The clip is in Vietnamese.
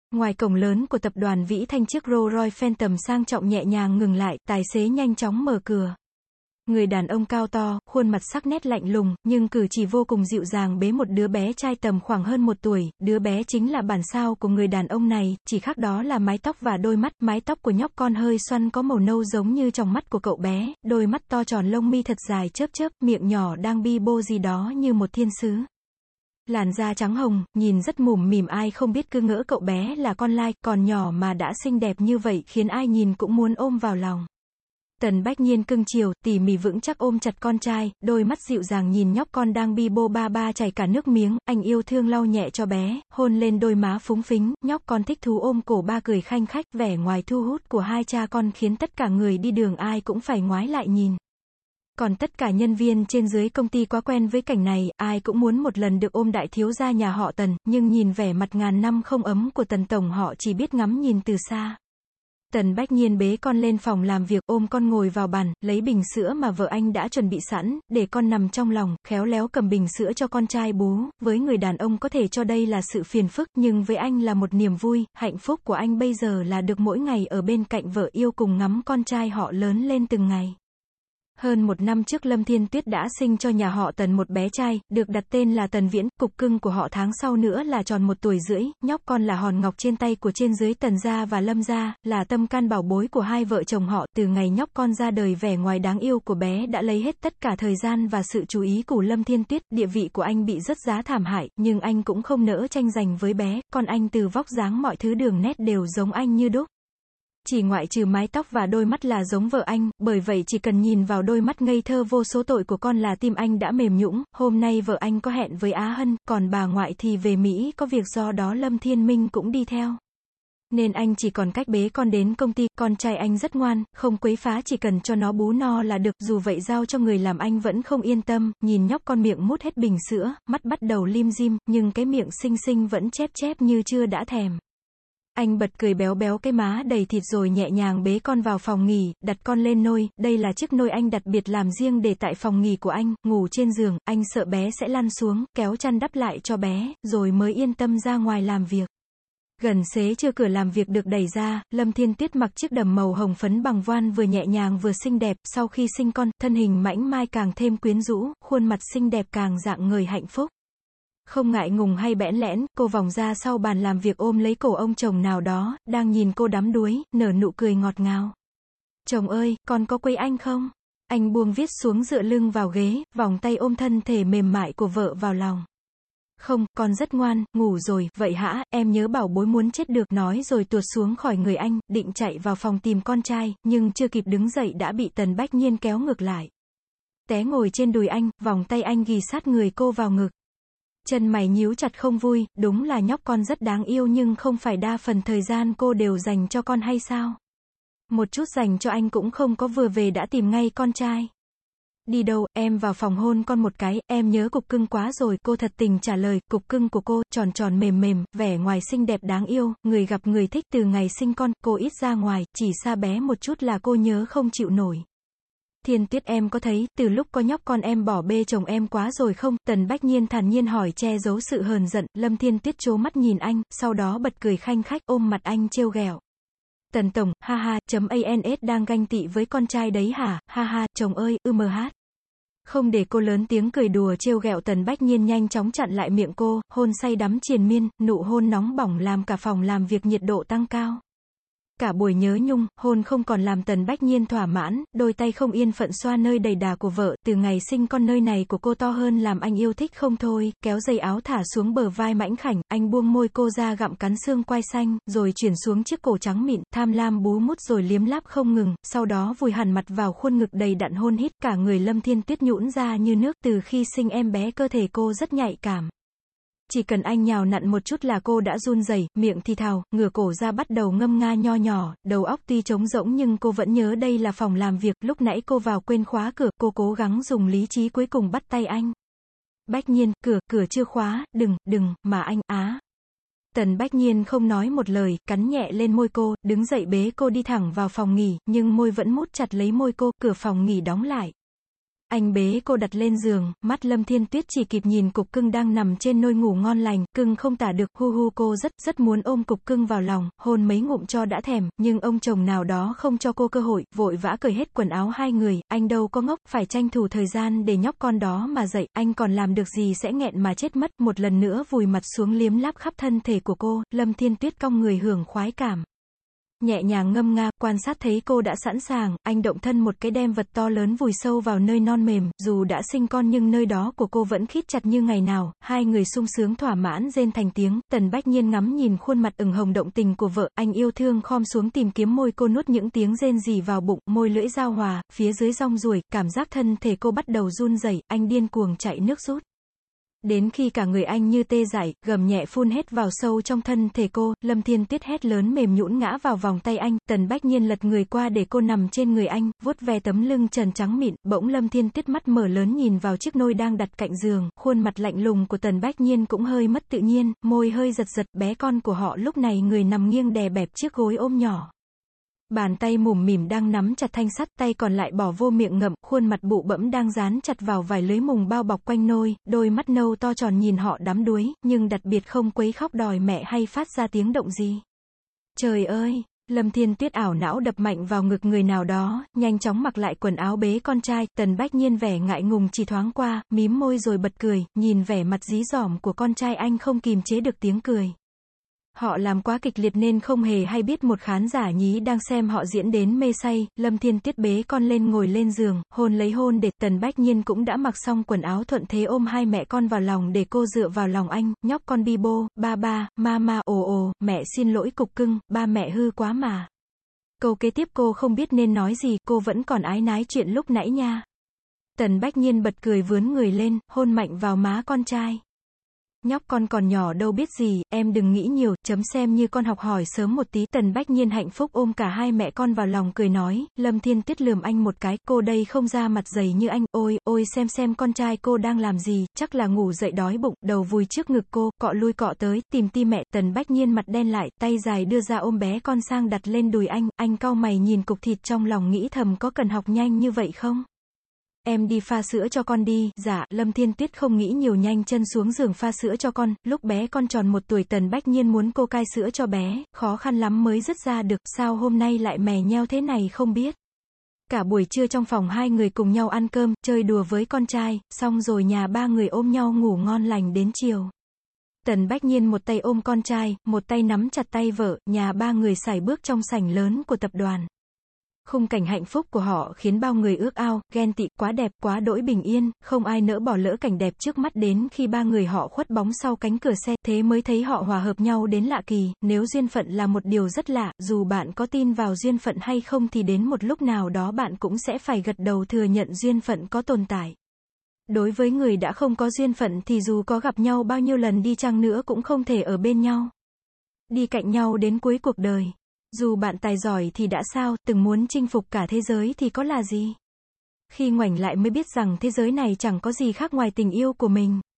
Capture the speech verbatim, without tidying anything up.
Ngoài cổng lớn của tập đoàn Vĩ Thanh chiếc Rolls Royce Phantom sang trọng nhẹ nhàng ngừng lại, tài xế nhanh chóng mở cửa. Người đàn ông cao to, khuôn mặt sắc nét lạnh lùng, nhưng cử chỉ vô cùng dịu dàng bế một đứa bé trai tầm khoảng hơn một tuổi, đứa bé chính là bản sao của người đàn ông này, chỉ khác đó là mái tóc và đôi mắt, mái tóc của nhóc con hơi xoăn có màu nâu giống như tròng mắt của cậu bé, đôi mắt to tròn lông mi thật dài chớp chớp, miệng nhỏ đang bi bô gì đó như một thiên sứ. Làn da trắng hồng, nhìn rất mủm mỉm, ai không biết cứ ngỡ cậu bé là con lai, còn nhỏ mà đã xinh đẹp như vậy khiến ai nhìn cũng muốn ôm vào lòng. Tần Bách Nhiên cưng chiều, tỉ mỉ vững chắc ôm chặt con trai, đôi mắt dịu dàng nhìn nhóc con đang bi bô ba ba chảy cả nước miếng, anh yêu thương lau nhẹ cho bé, hôn lên đôi má phúng phính, nhóc con thích thú ôm cổ ba cười khanh khách, vẻ ngoài thu hút của hai cha con khiến tất cả người đi đường ai cũng phải ngoái lại nhìn. Còn tất cả nhân viên trên dưới công ty quá quen với cảnh này, ai cũng muốn một lần được ôm đại thiếu gia nhà họ Tần, nhưng nhìn vẻ mặt ngàn năm không ấm của Tần tổng họ chỉ biết ngắm nhìn từ xa. Tần Bách Nhiên bế con lên phòng làm việc, ôm con ngồi vào bàn, lấy bình sữa mà vợ anh đã chuẩn bị sẵn, để con nằm trong lòng, khéo léo cầm bình sữa cho con trai bú. Với người đàn ông có thể cho đây là sự phiền phức, nhưng với anh là một niềm vui, hạnh phúc của anh bây giờ là được mỗi ngày ở bên cạnh vợ yêu cùng ngắm con trai họ lớn lên từng ngày. Hơn một năm trước Lâm Thiên Tuyết đã sinh cho nhà họ Tần một bé trai, được đặt tên là Tần Viễn, cục cưng của họ tháng sau nữa là tròn một tuổi rưỡi, nhóc con là hòn ngọc trên tay của trên dưới Tần gia và Lâm gia, là tâm can bảo bối của hai vợ chồng họ. Từ ngày nhóc con ra đời, vẻ ngoài đáng yêu của bé đã lấy hết tất cả thời gian và sự chú ý của Lâm Thiên Tuyết, địa vị của anh bị rớt giá thảm hại, nhưng anh cũng không nỡ tranh giành với bé, con anh từ vóc dáng mọi thứ đường nét đều giống anh như đúc. Chỉ ngoại trừ mái tóc và đôi mắt là giống vợ anh, bởi vậy chỉ cần nhìn vào đôi mắt ngây thơ vô số tội của con là tim anh đã mềm nhũn. Hôm nay vợ anh có hẹn với Á Hân, còn bà ngoại thì về Mỹ có việc, do đó Lâm Thiên Minh cũng đi theo. Nên anh chỉ còn cách bế con đến công ty. Con trai anh rất ngoan, không quấy phá, chỉ cần cho nó bú no là được, dù vậy giao cho người làm anh vẫn không yên tâm, nhìn nhóc con miệng mút hết bình sữa, mắt bắt đầu lim dim, nhưng cái miệng xinh xinh vẫn chép chép như chưa đã thèm. Anh bật cười béo béo cái má đầy thịt rồi nhẹ nhàng bế con vào phòng nghỉ, đặt con lên nôi, đây là chiếc nôi anh đặc biệt làm riêng để tại phòng nghỉ của anh, ngủ trên giường, anh sợ bé sẽ lăn xuống, kéo chăn đắp lại cho bé, rồi mới yên tâm ra ngoài làm việc. Gần xế trưa cửa làm việc được đẩy ra, Lâm Thiên Tuyết mặc chiếc đầm màu hồng phấn bằng voan vừa nhẹ nhàng vừa xinh đẹp, sau khi sinh con, thân hình mảnh mai càng thêm quyến rũ, khuôn mặt xinh đẹp càng rạng ngời hạnh phúc. Không ngại ngùng hay bẽn lẽn, cô vòng ra sau bàn làm việc ôm lấy cổ ông chồng nào đó, đang nhìn cô đắm đuối, nở nụ cười ngọt ngào. Chồng ơi, con có quấy anh không? Anh buông viết xuống dựa lưng vào ghế, vòng tay ôm thân thể mềm mại của vợ vào lòng. Không, con rất ngoan, ngủ rồi, vậy hả, em nhớ bảo bối muốn chết được, nói rồi tuột xuống khỏi người anh, định chạy vào phòng tìm con trai, nhưng chưa kịp đứng dậy đã bị Tần Bách Nhiên kéo ngược lại. Té ngồi trên đùi anh, vòng tay anh ghì sát người cô vào ngực. Chân mày nhíu chặt không vui, đúng là nhóc con rất đáng yêu nhưng không phải đa phần thời gian cô đều dành cho con hay sao? Một chút dành cho anh cũng không có, vừa về đã tìm ngay con trai. Đi đâu, em vào phòng hôn con một cái, em nhớ cục cưng quá rồi, cô thật tình trả lời, cục cưng của cô, tròn tròn mềm mềm, vẻ ngoài xinh đẹp đáng yêu, người gặp người thích. Từ ngày sinh con, cô ít ra ngoài, chỉ xa bé một chút là cô nhớ không chịu nổi. Thiên Tuyết, em có thấy, từ lúc có nhóc con em bỏ bê chồng em quá rồi không? Tần Bách Nhiên thản nhiên hỏi, che giấu sự hờn giận. Lâm Thiên Tuyết trố mắt nhìn anh, sau đó bật cười khanh khách, ôm mặt anh trêu ghẹo. Tần tổng, ha ha, chấm ans đang ganh tị với con trai đấy hả, ha ha, chồng ơi, ư mờ hát. Không để cô lớn tiếng cười đùa trêu ghẹo, Tần Bách Nhiên nhanh chóng chặn lại miệng cô, hôn say đắm triền miên, nụ hôn nóng bỏng làm cả phòng làm việc nhiệt độ tăng cao. Cả buổi nhớ nhung, hôn không còn làm Tần Bách Nhiên thỏa mãn, đôi tay không yên phận xoa nơi đầy đà của vợ, từ ngày sinh con nơi này của cô to hơn làm anh yêu thích không thôi, kéo dây áo thả xuống bờ vai mảnh khảnh, anh buông môi cô ra gặm cắn xương quai xanh, rồi chuyển xuống chiếc cổ trắng mịn, tham lam bú mút rồi liếm láp không ngừng, sau đó vùi hẳn mặt vào khuôn ngực đầy đặn hôn hít, cả người Lâm Thiên Tuyết nhũn ra như nước, từ khi sinh em bé cơ thể cô rất nhạy cảm. Chỉ cần anh nhào nặn một chút là cô đã run rẩy, miệng thì thào, ngửa cổ ra bắt đầu ngâm nga nho nhỏ, đầu óc tuy trống rỗng nhưng cô vẫn nhớ đây là phòng làm việc, lúc nãy cô vào quên khóa cửa, cô cố gắng dùng lý trí cuối cùng bắt tay anh. Bách Nhiên, cửa, cửa chưa khóa, đừng, đừng, mà anh, á. Tần Bách Nhiên không nói một lời, cắn nhẹ lên môi cô, đứng dậy bế cô đi thẳng vào phòng nghỉ, nhưng môi vẫn mút chặt lấy môi cô, cửa phòng nghỉ đóng lại. Anh bế cô đặt lên giường, mắt Lâm Thiên Tuyết chỉ kịp nhìn cục cưng đang nằm trên nôi ngủ ngon lành, cưng không tả được, hu hu cô rất, rất muốn ôm cục cưng vào lòng, hôn mấy ngụm cho đã thèm, nhưng ông chồng nào đó không cho cô cơ hội, vội vã cởi hết quần áo hai người, anh đâu có ngốc, phải tranh thủ thời gian để nhóc con đó mà dậy, anh còn làm được gì sẽ nghẹn mà chết mất, một lần nữa vùi mặt xuống liếm láp khắp thân thể của cô, Lâm Thiên Tuyết cong người hưởng khoái cảm. Nhẹ nhàng ngâm nga, quan sát thấy cô đã sẵn sàng, anh động thân một cái đem vật to lớn vùi sâu vào nơi non mềm, dù đã sinh con nhưng nơi đó của cô vẫn khít chặt như ngày nào, hai người sung sướng thỏa mãn rên thành tiếng, Tần Bách Nhiên ngắm nhìn khuôn mặt ửng hồng động tình của vợ, anh yêu thương khom xuống tìm kiếm môi cô nuốt những tiếng rên rỉ vào bụng, môi lưỡi giao hòa, phía dưới rong ruổi, cảm giác thân thể cô bắt đầu run rẩy, anh điên cuồng chạy nước rút. Đến khi cả người anh như tê dại, gầm nhẹ phun hết vào sâu trong thân thể cô, Lâm Thiên Tuyết hét lớn mềm nhũn ngã vào vòng tay anh, Tần Bách Nhiên lật người qua để cô nằm trên người anh, vuốt ve tấm lưng trần trắng mịn, bỗng Lâm Thiên Tuyết mắt mở lớn nhìn vào chiếc nôi đang đặt cạnh giường, khuôn mặt lạnh lùng của Tần Bách Nhiên cũng hơi mất tự nhiên, môi hơi giật giật, bé con của họ lúc này người nằm nghiêng đè bẹp chiếc gối ôm nhỏ. Bàn tay mủm mỉm đang nắm chặt thanh sắt, tay còn lại bỏ vô miệng ngậm, khuôn mặt bụ bẫm đang dán chặt vào vài lưới mùng bao bọc quanh nôi, đôi mắt nâu to tròn nhìn họ đắm đuối, nhưng đặc biệt không quấy khóc đòi mẹ hay phát ra tiếng động gì. Trời ơi! Lâm Thiên Tuyết ảo não đập mạnh vào ngực người nào đó, nhanh chóng mặc lại quần áo bế con trai, Tần Bách Nhiên vẻ ngại ngùng chỉ thoáng qua, mím môi rồi bật cười, nhìn vẻ mặt dí dỏm của con trai anh không kìm chế được tiếng cười. Họ làm quá kịch liệt nên không hề hay biết một khán giả nhí đang xem họ diễn đến mê say, Lâm Thiên Tuyết bế con lên ngồi lên giường, hôn lấy hôn để, Tần Bách Nhiên cũng đã mặc xong quần áo thuận thế ôm hai mẹ con vào lòng để cô dựa vào lòng anh, nhóc con bi bô, ba ba, mama, ồ ồ, mẹ xin lỗi cục cưng, ba mẹ hư quá mà. Câu kế tiếp cô không biết nên nói gì, cô vẫn còn ái nái chuyện lúc nãy nha. Tần Bách Nhiên bật cười vướn người lên, hôn mạnh vào má con trai. Nhóc con còn nhỏ đâu biết gì, em đừng nghĩ nhiều, chấm xem như con học hỏi sớm một tí. Tần Bách Nhiên hạnh phúc ôm cả hai mẹ con vào lòng cười nói, Lâm Thiên Tuyết lườm anh một cái, cô đây không ra mặt dày như anh, ôi, ôi xem xem con trai cô đang làm gì, chắc là ngủ dậy đói bụng, đầu vùi trước ngực cô, cọ lui cọ tới, tìm ti mẹ. Tần Bách Nhiên mặt đen lại, tay dài đưa ra ôm bé con sang đặt lên đùi anh, anh cau mày nhìn cục thịt trong lòng nghĩ thầm có cần học nhanh như vậy không? Em đi pha sữa cho con đi, dạ, Lâm Thiên Tuyết không nghĩ nhiều nhanh chân xuống giường pha sữa cho con, lúc bé con tròn một tuổi Tần Bách Nhiên muốn cô cai sữa cho bé, khó khăn lắm mới dứt ra được, sao hôm nay lại mè nheo thế này không biết. Cả buổi trưa trong phòng hai người cùng nhau ăn cơm, chơi đùa với con trai, xong rồi nhà ba người ôm nhau ngủ ngon lành đến chiều. Tần Bách Nhiên một tay ôm con trai, một tay nắm chặt tay vợ, nhà ba người sải bước trong sảnh lớn của tập đoàn. Khung cảnh hạnh phúc của họ khiến bao người ước ao, ghen tị, quá đẹp, quá đỗi bình yên, không ai nỡ bỏ lỡ cảnh đẹp trước mắt đến khi ba người họ khuất bóng sau cánh cửa xe, thế mới thấy họ hòa hợp nhau đến lạ kỳ, nếu duyên phận là một điều rất lạ, dù bạn có tin vào duyên phận hay không thì đến một lúc nào đó bạn cũng sẽ phải gật đầu thừa nhận duyên phận có tồn tại. Đối với người đã không có duyên phận thì dù có gặp nhau bao nhiêu lần đi chăng nữa cũng không thể ở bên nhau, đi cạnh nhau đến cuối cuộc đời. Dù bạn tài giỏi thì đã sao, từng muốn chinh phục cả thế giới thì có là gì? Khi ngoảnh lại mới biết rằng thế giới này chẳng có gì khác ngoài tình yêu của mình.